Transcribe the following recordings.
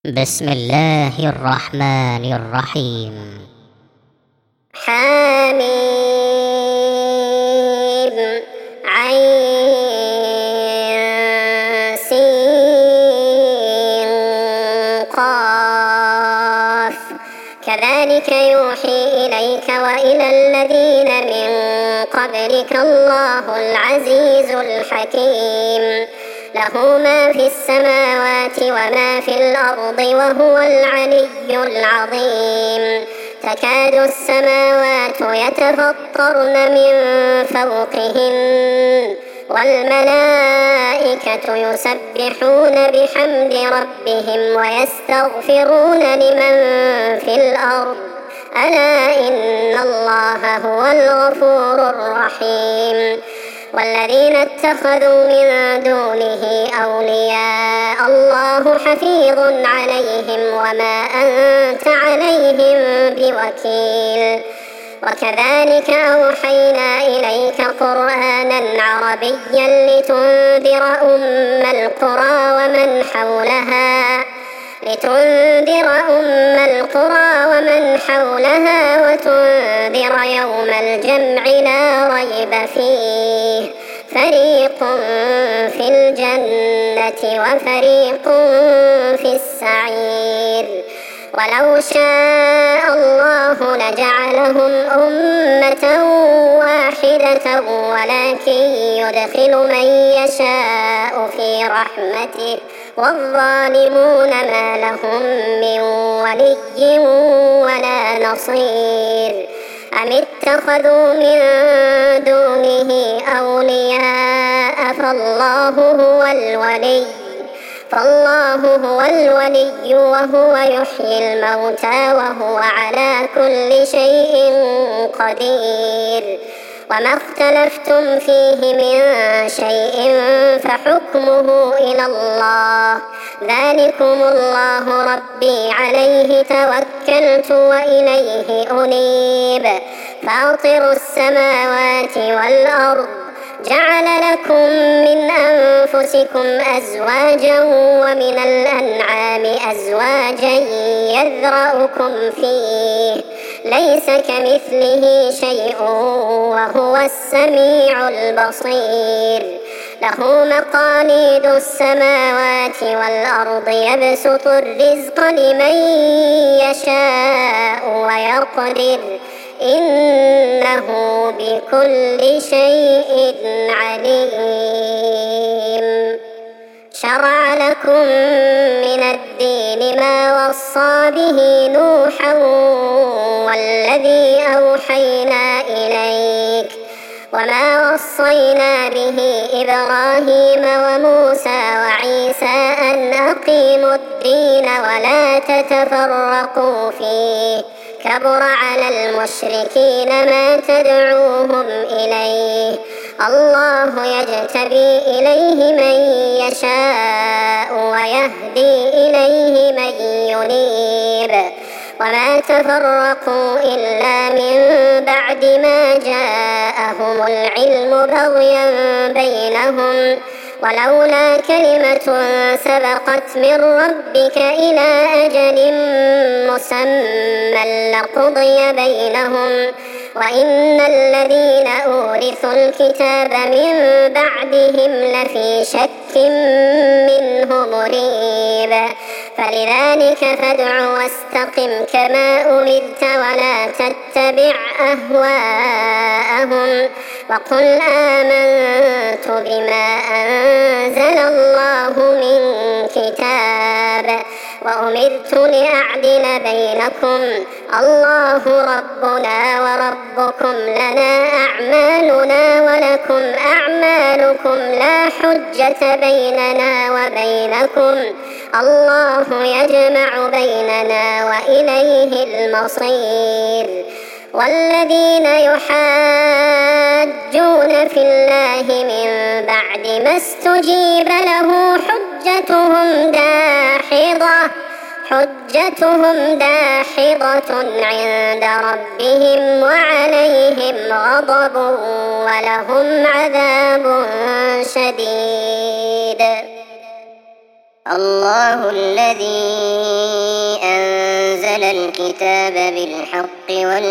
بسم الله الرحمن الرحيم. حميم عين سين قاف كذلك يوحي إليك وإلى الذين من قبلك الله العزيز الحكيم له ما في السماوات وما في الأرض وهو العلي العظيم تكاد السماوات يتفطرن من فوقهن والملائكة يسبحون بحمد ربهم ويستغفرون لمن في الأرض ألا إن الله هو الغفور الرحيم والذين اتخذوا من دونه أولياء الله حفيظ عليهم وما أنت عليهم بوكيل وكذلك أوحينا إليك قرآنا عربيا لتنذر أم القرى ومن حولها وتنذر يوم الجمع لا ريب فيه فريق في الجنة وفريق في السعير ولو شاء الله لجعلهم أمة واحدة ولكن يدخل من يشاء في رحمته والظالمون ما لهم من ولي ولا نصير أم اتخذوا من دونه أولياء فالله هو الولي وهو يحيي الموتى وهو على كل شيء قدير وما اختلفتم فيه من شيء فحكمه إلى الله ذلكم الله ربي عليه توكلت وإليه أنيب فاطر السماوات والأرض جعل لكم من أنفسكم أزواجا ومن الأنعام أزواجا يذرأكم فيه ليس كمثله شيء وهو السميع البصير له مقاليد السماوات والأرض يبسط الرزق لمن يشاء ويقدر إنه بكل شيء عليم شرع لكم من الدين ما وصى به نوحا والذي أوحينا إليك وما وصينا به إبراهيم وموسى وعيسى أن أقيموا الدين ولا تتفرقوا فيه كبر على المشركين ما تدعوهم إليه الله يجتبي إليه من يشاء ويهدي إليه من ينيب وما تفرقوا إلا من بعد ما جاءهم العلم بغيا بينهم ولولا كلمة سبقت من ربك إلى أجل مسمى لقضي بينهم وإن الذين أورثوا الكتاب من بعدهم لفي شك منه مريب فلذلك فادع واستقم كما أمرت ولا تتبع أهواءهم وقل آمنت بما أنزل الله من كتاب وأمرت لأعدل بينكم الله ربنا وربكم لنا أعمالنا ولكم أعمالكم لا حجة بيننا وبينكم الله يجمع بيننا وإليه المصير والذين يحاجون في الله من بعد ما استجيب له حجتهم داحضة عند ربهم وعليهم غضب ولهم عذاب شديد. الله الذي أنزل الكتاب بالحق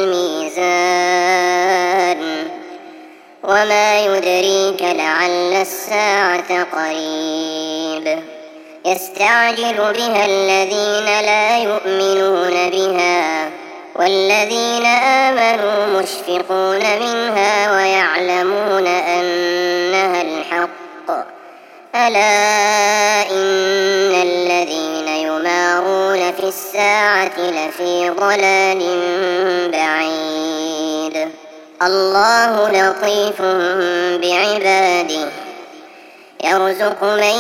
والميزان وما يدريك لعل الساعة قريب يستعجل بها الذين لا يؤمنون بها والذين آمنوا مشفقون منها ويعلمون أنها الحق ألا إن الذين يمارون في الساعة لفي ضلال بعيد الله لطيف بعباده يرزق من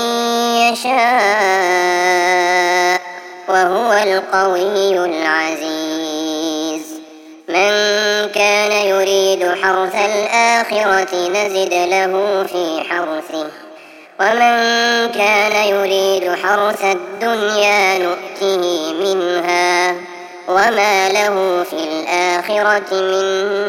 يشاء وهو القوي العزيز من كان يريد حرث الآخرة نزد له في حرثه ومن كان يريد حرث الدنيا نؤته منها وما له في الآخرة من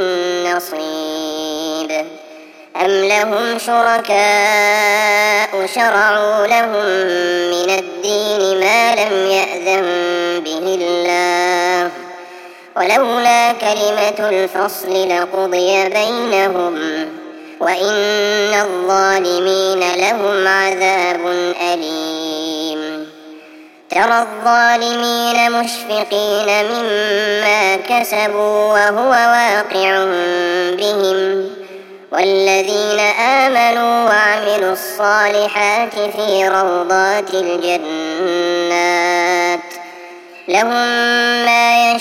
نصيب أم لهم شركاء شرعوا لهم من الدين ما لم يأذن به الله ولولا كلمة الفصل لقضي بينهم وإن الظالمين لهم عذاب أليم ترى الظالمين مشفقين مما كسبوا وهو واقع بهم والذين آمنوا وعملوا الصالحات في روضات الجنات لهم ما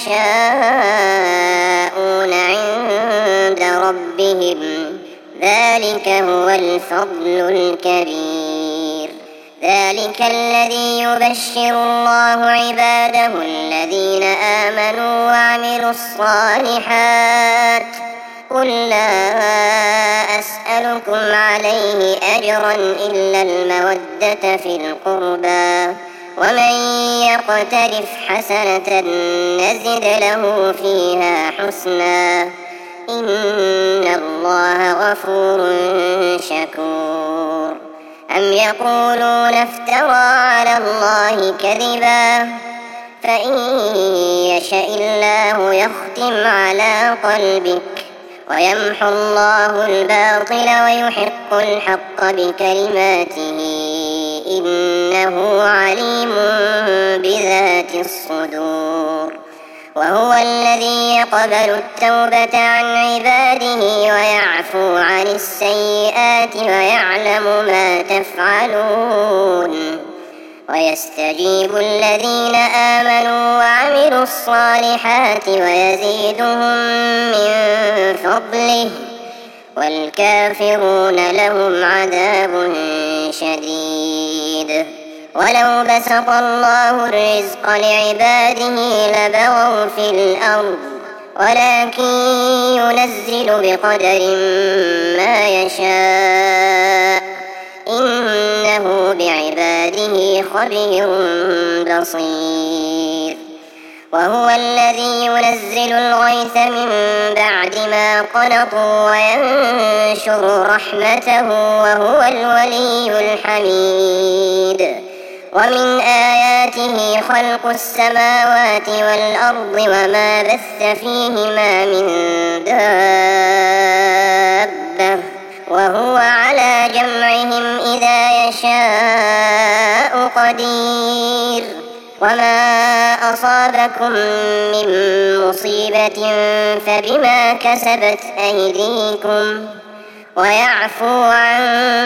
يشاءون عند ربهم ذلك هو الفضل الكبير ذلك الذي يبشر الله عباده الذين آمنوا وعملوا الصالحات قل لا أسألكم عليه أجرا إلا المودة في القربى ومن يقترف حسنة نزد له فيها حسنا إن الله غفور شكور أم يقولون افترى على الله كذبا فإن يشأ الله يختم على قلبك ويمحو الله الباطل ويحق الحق بكلماته إنه عليم بذات الصدور وهو الذي يقبل التوبة عن عباده ويعفو عن السيئات ويعلم ما تفعلون ويستجيب الذين آمنوا وعملوا الصالحات ويزيدهم من فضله والكافرون لهم عذاب شديد ولو بسط الله الرزق لعباده لبغوا في الأرض ولكن ينزل بقدر ما يشاء إنه بعباده خبير بصير وهو الذي ينزل الغيث من بعد ما قنطوا وينشر رحمته وهو الولي الحميد ومن آياته خلق السماوات والأرض وما بث فيهما من دابة وهو على جمعهم إذا يشاء قدير وما أصابكم من مصيبة فبما كسبت أيديكم ويعفو عن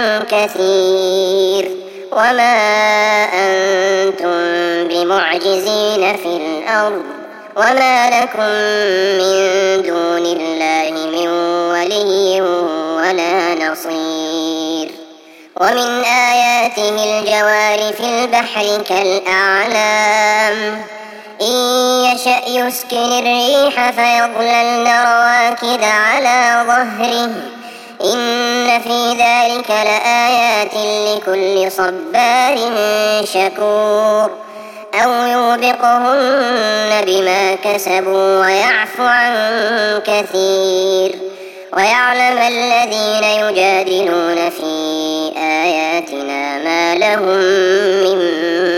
كثير وما أنتم بمعجزين في الأرض وما لكم من دون الله من ولي ولا نصير ومن آياته الجوار في البحر كالأعلام إن يشأ يسكن الريح فيظللن رواكد على ظهره إن في ذلك لآيات لكل صبار شكور أو يوبقهن بما كسبوا ويعفو عن كثير ويعلم الذين يجادلون في آياتنا ما لهم من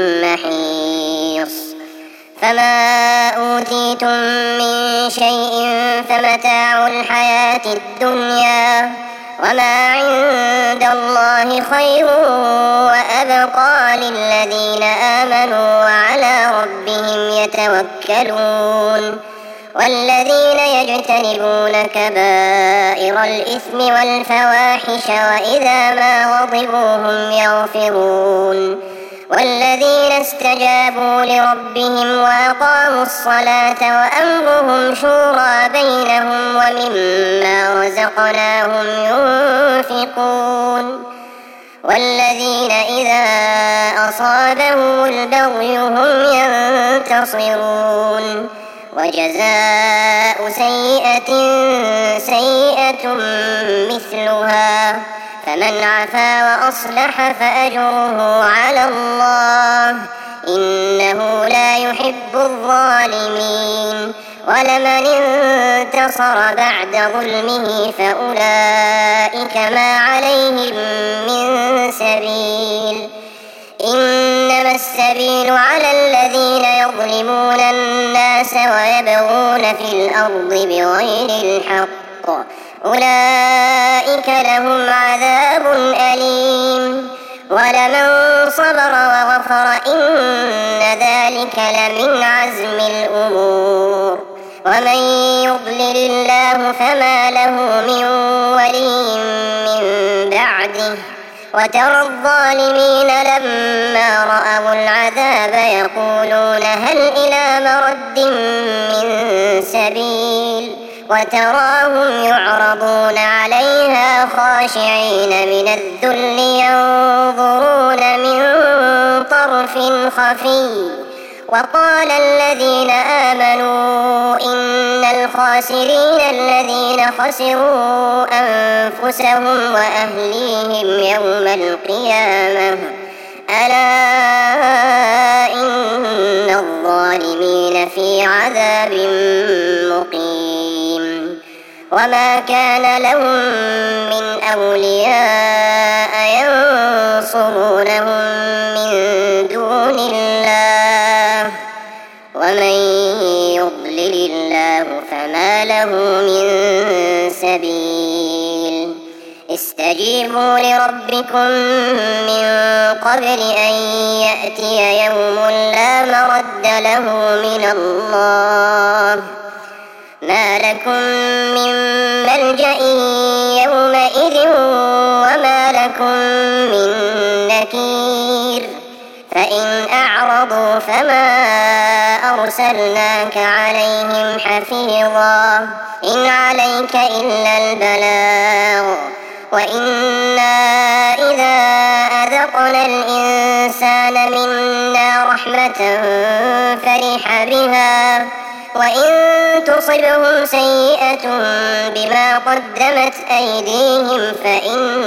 فما أوتيتم من شيء فمتاع الحياة الدنيا وما عند الله خير وأبقى للذين آمنوا وعلى ربهم يتوكلون والذين يجتنبون كبائر الإثم والفواحش وإذا ما غضبوا هم يغفرون والذين استجابوا لربهم وأقاموا الصلاة وأمرهم شورى بينهم ومما رزقناهم ينفقون والذين إذا أصابهم البغي هم ينتصرون وجزاء سيئة سيئة مثلها فمن عفا وأصلح فأجره على الله إنه لا يحب الظالمين ولمن انتصر بعد ظلمه فأولئك ما عليهم من سبيل إنما السبيل على الذين يظلمون الناس ويبغون في الأرض بغير الحق أولئك لهم عذاب أليم ولمن صبر وغفر إن ذلك لمن عزم الأمور ومن يضلل الله فما له من ولي من بعده وترى الظالمين لما رأوا العذاب يقولون هل إلى مرد من سبيل وتراهم يعرضون عليها خاشعين من الذل ينظرون من طرف خفي وقال الذين آمنوا إن الخاسرين الذين خسروا أنفسهم وأهليهم يوم القيامة ألا إن الظالمين في عذاب مقيم وما كان لهم من أولياء ينصرونهم من دون الله ومن يضلل الله فما له من سبيل استجيبوا لربكم من قبل أن يأتي يوم لا مرد له من الله ما لكم من ملجأ يومئذ وما لكم من نكير فإن أعرضوا فما أرسلناك عليهم حفيظا إن عليك إلا البلاغ وإنا إذا أذقنا الإنسان منا رحمة فرح بها وإن تصبهم سيئة بما قدمت أيديهم فإن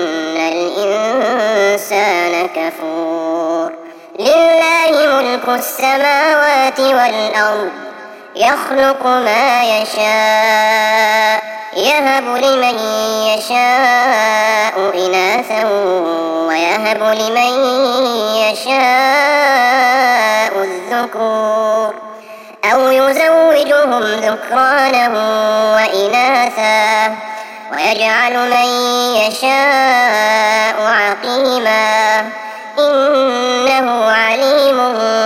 الإنسان كفور لله ملك السماوات والأرض يخلق ما يشاء يهب لمن يشاء إناثا ويهب لمن يشاء الذكور أو يزوجهم ذكرانا وإناثا ويجعل من يشاء عقيما إنه عليم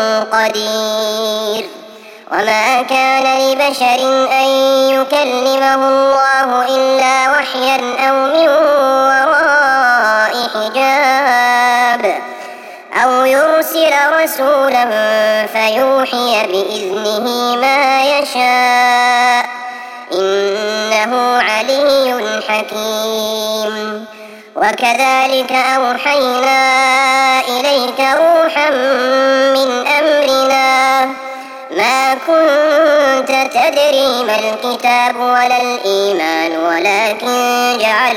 قدير وما كان لبشر أن يكلمه الله إلا وحيا أو من وراء حجاب أو يرسل رسولا فيوحي بإذنه ما يشاء إنه علي حكيم وكذلك أوحينا إليك روحا من أمرنا ما كنت تدري ما الكتاب ولا الإيمان ولكن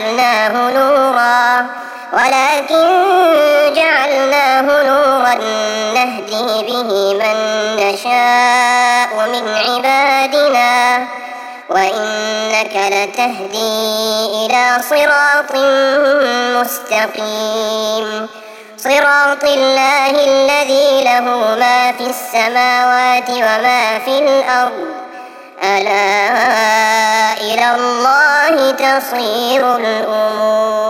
جعلناه نورا نهدي به من نشاء من عبادنا وإنك لتهدي إلى صراط مستقيم صراط الله الذي له ما في السماوات وما في الأرض ألا إلى الله تصير الأمور.